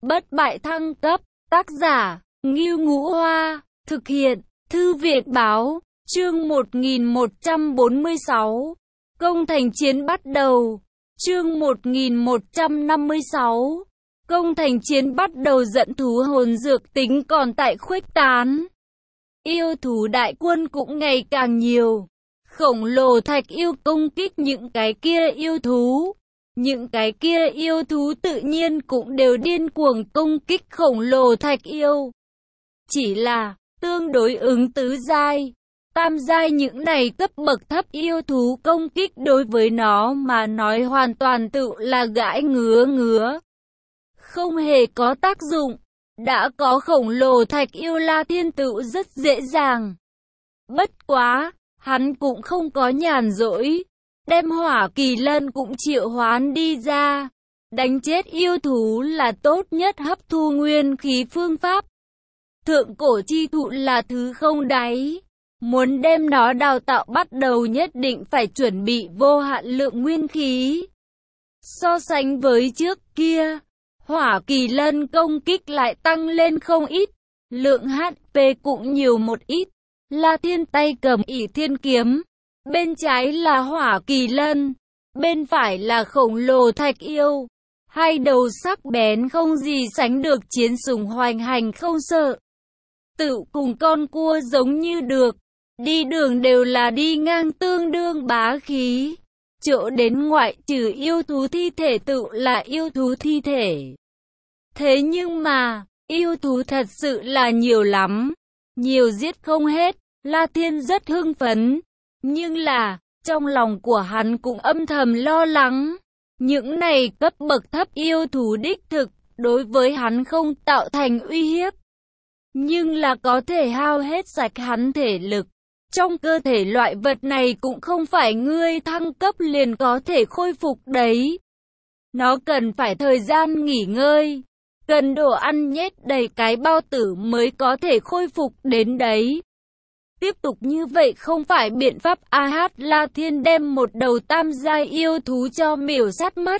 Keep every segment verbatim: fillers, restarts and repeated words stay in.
bất bại thăng cấp, tác giả, Ngưu Ngũ Hoa, thực hiện, Thư viện Báo, chương một nghìn một trăm bốn mươi sáu, công thành chiến bắt đầu, chương một nghìn một trăm năm mươi sáu, công thành chiến bắt đầu dẫn thú hồn dược tính còn tại khuếch tán. Yêu thú đại quân cũng ngày càng nhiều, khổng lồ thạch yêu công kích những cái kia yêu thú. Những cái kia yêu thú tự nhiên cũng đều điên cuồng công kích khổng lồ thạch yêu. Chỉ là, tương đối ứng tứ giai, tam giai những này cấp bậc thấp yêu thú công kích đối với nó mà nói hoàn toàn tự là gãi ngứa ngứa. Không hề có tác dụng, đã có khổng lồ thạch yêu La Thiên tự rất dễ dàng. Bất quá, hắn cũng không có nhàn rỗi. Đem hỏa kỳ lân cũng triệu hoán đi ra. Đánh chết yêu thú là tốt nhất hấp thu nguyên khí phương pháp. Thượng cổ chi thụ là thứ không đáy. Muốn đem nó đào tạo bắt đầu nhất định phải chuẩn bị vô hạn lượng nguyên khí. So sánh với trước kia, hỏa kỳ lân công kích lại tăng lên không ít. Lượng hát pê cũng nhiều một ít. La Thiên tay cầm ỷ thiên kiếm. Bên trái là hỏa kỳ lân, bên phải là khổng lồ thạch yêu. Hai đầu sắc bén không gì sánh được chiến sủng hoành hành không sợ. Tự cùng con cua giống như được, đi đường đều là đi ngang tương đương bá khí. Chỗ đến ngoại trừ yêu thú thi thể tự là yêu thú thi thể. Thế nhưng mà, yêu thú thật sự là nhiều lắm, nhiều giết không hết, La Thiên rất hưng phấn. Nhưng là, trong lòng của hắn cũng âm thầm lo lắng. Những này cấp bậc thấp yêu thú đích thực, đối với hắn không tạo thành uy hiếp. Nhưng là có thể hao hết sạch hắn thể lực. Trong cơ thể loại vật này cũng không phải ngươi thăng cấp liền có thể khôi phục đấy. Nó cần phải thời gian nghỉ ngơi. Cần đồ ăn nhét đầy cái bao tử mới có thể khôi phục đến đấy. Tiếp tục như vậy không phải biện pháp. A Hát La Thiên đem một đầu tam giai yêu thú cho miểu sát mất.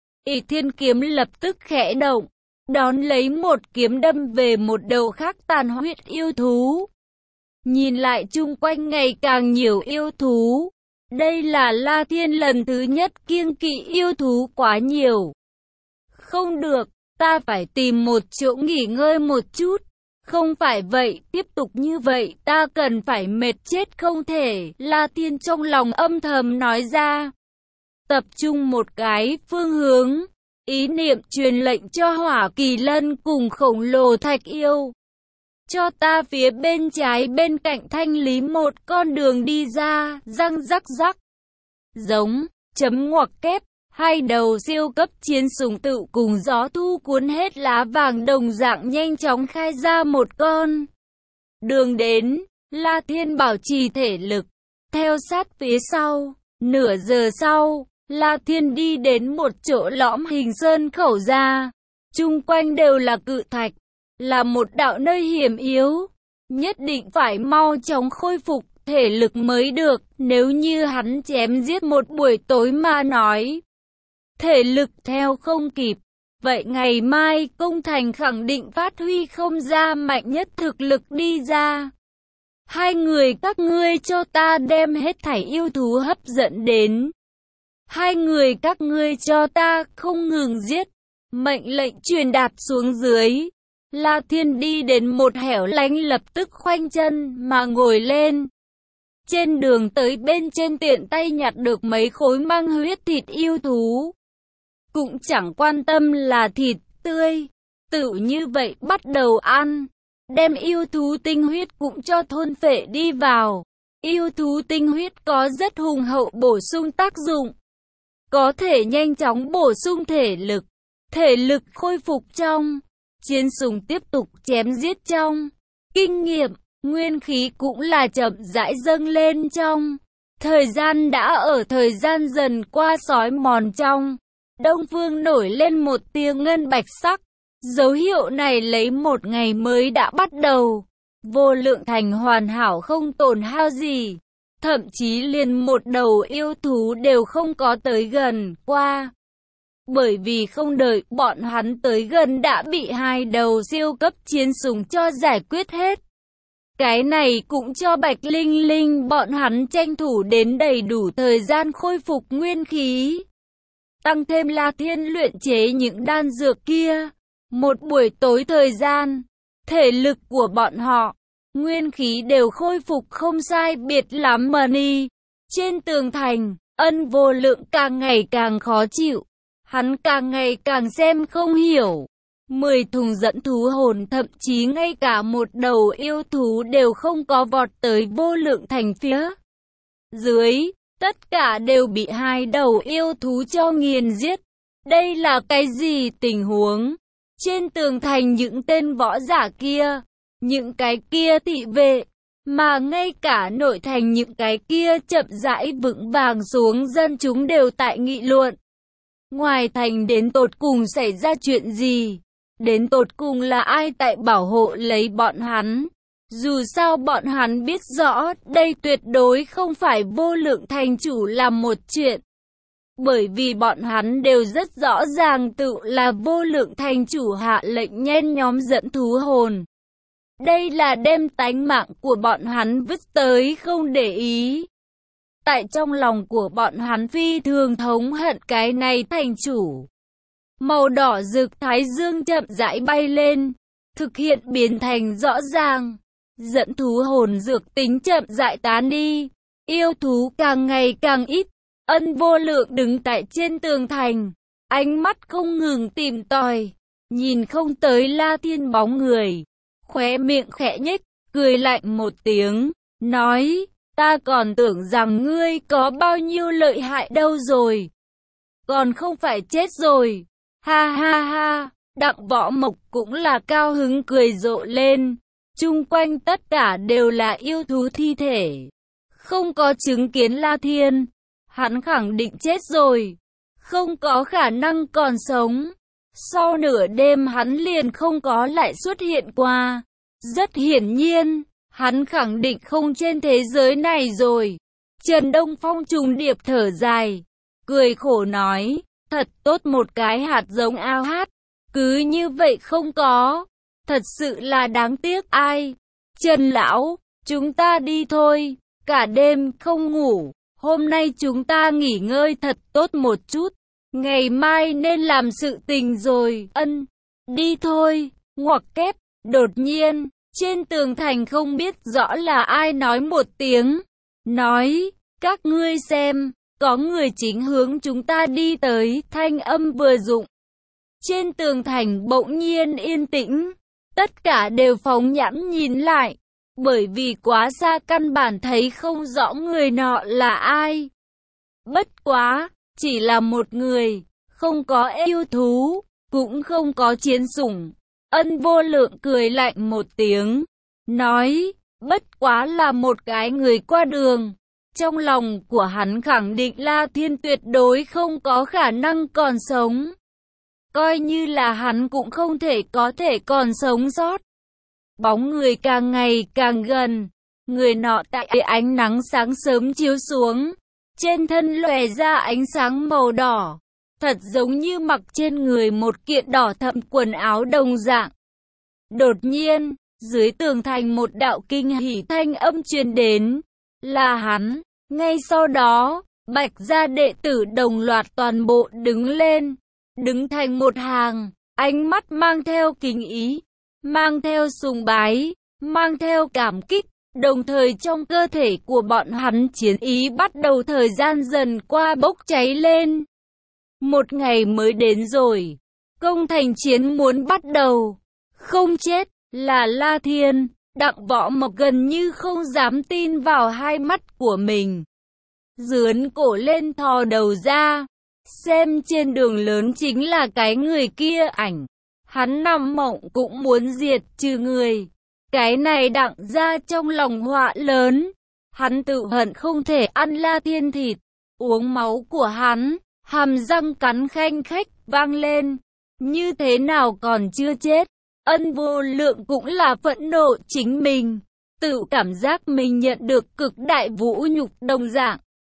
ỷ thiên kiếm lập tức khẽ động, đón lấy một kiếm đâm về một đầu khác tàn huyết yêu thú. Nhìn lại chung quanh ngày càng nhiều yêu thú. Đây là La Thiên lần thứ nhất kiêng kỵ yêu thú quá nhiều. Không được, ta phải tìm một chỗ nghỉ ngơi một chút. Không phải vậy, tiếp tục như vậy, ta cần phải mệt chết không thể, La Thiên trong lòng âm thầm nói ra. Tập trung một cái phương hướng, ý niệm truyền lệnh cho hỏa kỳ lân cùng khổng lồ thạch yêu. Cho ta phía bên trái bên cạnh thanh lý một con đường đi ra, răng rắc rắc. Giống, chấm ngoặc kép. Hai đầu siêu cấp chiến sủng tự cùng gió thu cuốn hết lá vàng đồng dạng nhanh chóng khai ra một con đường đến. La Thiên bảo trì thể lực, theo sát phía sau. Nửa giờ sau, La Thiên đi đến một chỗ lõm hình sơn khẩu ra. Chung quanh đều là cự thạch, là một đạo nơi hiểm yếu. Nhất định phải mau chóng khôi phục thể lực mới được. Nếu như hắn chém giết một buổi tối mà nói, thể lực theo không kịp, vậy ngày mai công thành khẳng định phát huy không ra mạnh nhất thực lực đi ra. Hai người các ngươi cho ta đem hết thảy yêu thú hấp dẫn đến. Hai người các ngươi cho ta không ngừng giết. Mệnh lệnh truyền đạt xuống dưới. La Thiên đi đến một hẻo lánh lập tức khoanh chân mà ngồi lên. Trên đường tới bên trên tiện tay nhặt được mấy khối mang huyết thịt yêu thú. Cũng chẳng quan tâm là thịt tươi, tự như vậy bắt đầu ăn. Đem yêu thú tinh huyết cũng cho thôn phệ đi vào. Yêu thú tinh huyết có rất hùng hậu bổ sung tác dụng. Có thể nhanh chóng bổ sung thể lực. Thể lực khôi phục trong. Chiến sủng tiếp tục chém giết trong. Kinh nghiệm, nguyên khí cũng là chậm rãi dâng lên trong. Thời gian đã ở thời gian dần qua sói mòn trong. Đông phương nổi lên một tia ngân bạch sắc. Dấu hiệu này lấy một ngày mới đã bắt đầu. Vô lượng thành hoàn hảo không tổn hao gì. Thậm chí liền một đầu yêu thú đều không có tới gần qua. Bởi vì không đợi bọn hắn tới gần đã bị hai đầu siêu cấp chiến sủng cho giải quyết hết. Cái này cũng cho Bạch Linh Linh bọn hắn tranh thủ đến đầy đủ thời gian khôi phục nguyên khí. Tăng thêm La Thiên luyện chế những đan dược kia. Một buổi tối thời gian, thể lực của bọn họ, nguyên khí đều khôi phục không sai biệt lắm mà đi. Trên tường thành, Ân Vô Lượng càng ngày càng khó chịu. Hắn càng ngày càng xem không hiểu. Mười thùng dẫn thú hồn, thậm chí ngay cả một đầu yêu thú đều không có vọt tới Vô Lượng thành phía dưới. Tất cả đều bị hai đầu yêu thú cho nghiền giết. Đây là cái gì tình huống? Trên tường thành những tên võ giả kia, những cái kia thị vệ, mà ngay cả nội thành những cái kia chậm rãi vững vàng xuống, dân chúng đều tại nghị luận. Ngoài thành đến tột cùng xảy ra chuyện gì? Đến tột cùng là ai tại bảo hộ lấy bọn hắn? Dù sao bọn hắn biết rõ đây tuyệt đối không phải Vô Lượng thành chủ làm một chuyện. Bởi vì bọn hắn đều rất rõ ràng tự là Vô Lượng thành chủ hạ lệnh nhen nhóm dẫn thú hồn. Đây là đem tánh mạng của bọn hắn vứt tới không để ý. Tại trong lòng của bọn hắn phi thường thống hận cái này thành chủ. Màu đỏ rực thái dương chậm rãi bay lên, thực hiện biến thành rõ ràng. Dẫn thú hồn dược tính chậm rãi tán đi, yêu thú càng ngày càng ít. Ân Vô Lượng đứng tại trên tường thành, ánh mắt không ngừng tìm tòi, nhìn không tới La Thiên bóng người, khóe miệng khẽ nhếch, cười lạnh một tiếng, nói, ta còn tưởng rằng ngươi có bao nhiêu lợi hại đâu rồi, còn không phải chết rồi, ha ha ha. Đặng Võ Mộc cũng là cao hứng cười rộ lên, chung quanh tất cả đều là yêu thú thi thể, không có chứng kiến La Thiên. Hắn khẳng định chết rồi, không có khả năng còn sống. Sau nửa đêm hắn liền không có lại xuất hiện qua. Rất hiển nhiên, hắn khẳng định không trên thế giới này rồi. Trần Đông Phong trùng điệp thở dài, cười khổ nói, thật tốt một cái hạt giống ao hát, cứ như vậy không có, thật sự là đáng tiếc. Ai? Trần lão, chúng ta đi thôi, cả đêm không ngủ. Hôm nay chúng ta nghỉ ngơi thật tốt một chút, ngày mai nên làm sự tình rồi. Ân, đi thôi. Ngoặc kép. Đột nhiên, trên tường thành không biết rõ là ai nói một tiếng, nói, các ngươi xem, có người chính hướng chúng ta đi tới. Thanh âm vừa dụng, trên tường thành bỗng nhiên yên tĩnh, tất cả đều phóng nhãn nhìn lại. Bởi vì quá xa căn bản thấy không rõ người nọ là ai. Bất quá, chỉ là một người, không có yêu thú, cũng không có chiến sủng. Ân Vô Lượng cười lạnh một tiếng, nói, bất quá là một cái người qua đường. Trong lòng của hắn khẳng định La Thiên tuyệt đối không có khả năng còn sống. Coi như là hắn cũng không thể có thể còn sống sót. Bóng người càng ngày càng gần, người nọ tại ánh nắng sáng sớm chiếu xuống, trên thân lòe ra ánh sáng màu đỏ, thật giống như mặc trên người một kiện đỏ thẫm quần áo đồng dạng. Đột nhiên, dưới tường thành một đạo kinh hỉ thanh âm truyền đến, là hắn. Ngay sau đó, Bạch gia đệ tử đồng loạt toàn bộ đứng lên, đứng thành một hàng, ánh mắt mang theo kính ý, mang theo sùng bái, mang theo cảm kích, đồng thời trong cơ thể của bọn hắn chiến ý bắt đầu thời gian dần qua bốc cháy lên. Một ngày mới đến rồi, công thành chiến muốn bắt đầu, không chết, là La Thiên. Đặng Võ Mộc gần như không dám tin vào hai mắt của mình, dướn cổ lên thò đầu ra, xem trên đường lớn chính là cái người kia ảnh. Hắn nằm mộng cũng muốn diệt trừ người. Cái này Đặng ra trong lòng họa lớn. Hắn tự hận không thể ăn La Thiên thịt, uống máu của hắn, hàm răng cắn khanh khách vang lên. Như thế nào còn chưa chết? Ân Vô Lượng cũng là phẫn nộ chính mình, tự cảm giác mình nhận được cực đại vũ nhục đồng dạng.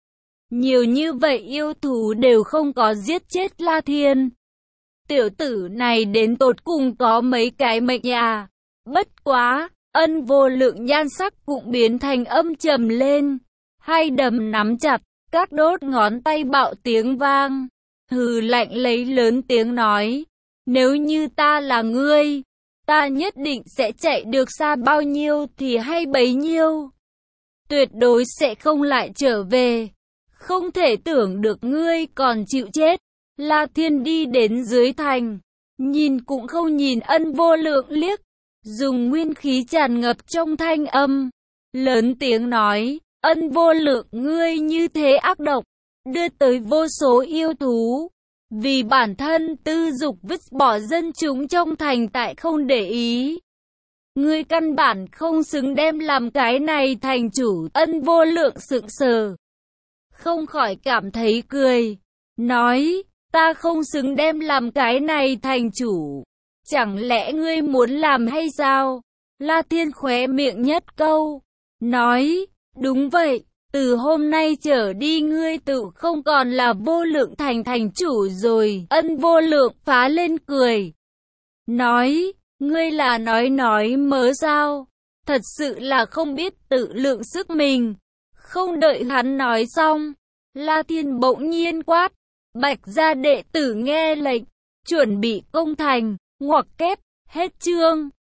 Nhiều như vậy yêu thú đều không có giết chết La Thiên. Tiểu tử này đến tột cùng có mấy cái mệnh à. Bất quá, Ân Vô Lượng nhan sắc cũng biến thành âm trầm lên. Hai đấm nắm chặt, các đốt ngón tay bạo tiếng vang. Hừ lạnh lấy lớn tiếng nói. Nếu như ta là ngươi, ta nhất định sẽ chạy được xa bao nhiêu thì hay bấy nhiêu. Tuyệt đối sẽ không lại trở về. Không thể tưởng được ngươi còn chịu chết. La Thiên đi đến dưới thành, nhìn cũng không nhìn Ân Vô Lượng liếc, dùng nguyên khí tràn ngập trong thanh âm, lớn tiếng nói, Ân Vô Lượng ngươi như thế ác độc, đưa tới vô số yêu thú, vì bản thân tư dục vứt bỏ dân chúng trong thành tại không để ý. Ngươi căn bản không xứng đem làm cái này thành chủ. Ân Vô Lượng sững sờ, không khỏi cảm thấy cười, nói, ta không xứng đem làm cái này thành chủ. Chẳng lẽ ngươi muốn làm hay sao? La Thiên khóe miệng nhất câu, nói, đúng vậy, từ hôm nay trở đi ngươi tự không còn là Vô Lượng thành thành chủ rồi. Ân Vô Lượng phá lên cười, nói, ngươi là nói nói mớ sao? Thật sự là không biết tự lượng sức mình. Không đợi hắn nói xong, La Thiên bỗng nhiên quát, Bạch gia đệ tử nghe lệnh, chuẩn bị công thành, ngoặc kép, hết chương.